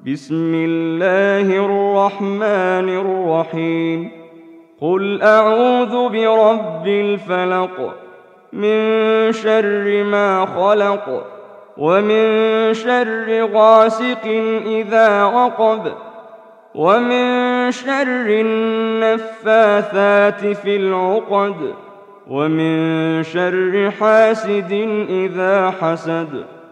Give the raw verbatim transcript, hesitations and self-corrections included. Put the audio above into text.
بسم الله الرحمن الرحيم قل أعوذ برب الفلق من شر ما خلق ومن شر غاسق إذا وقب ومن شر النفاثات في العقد ومن شر حاسد إذا حسد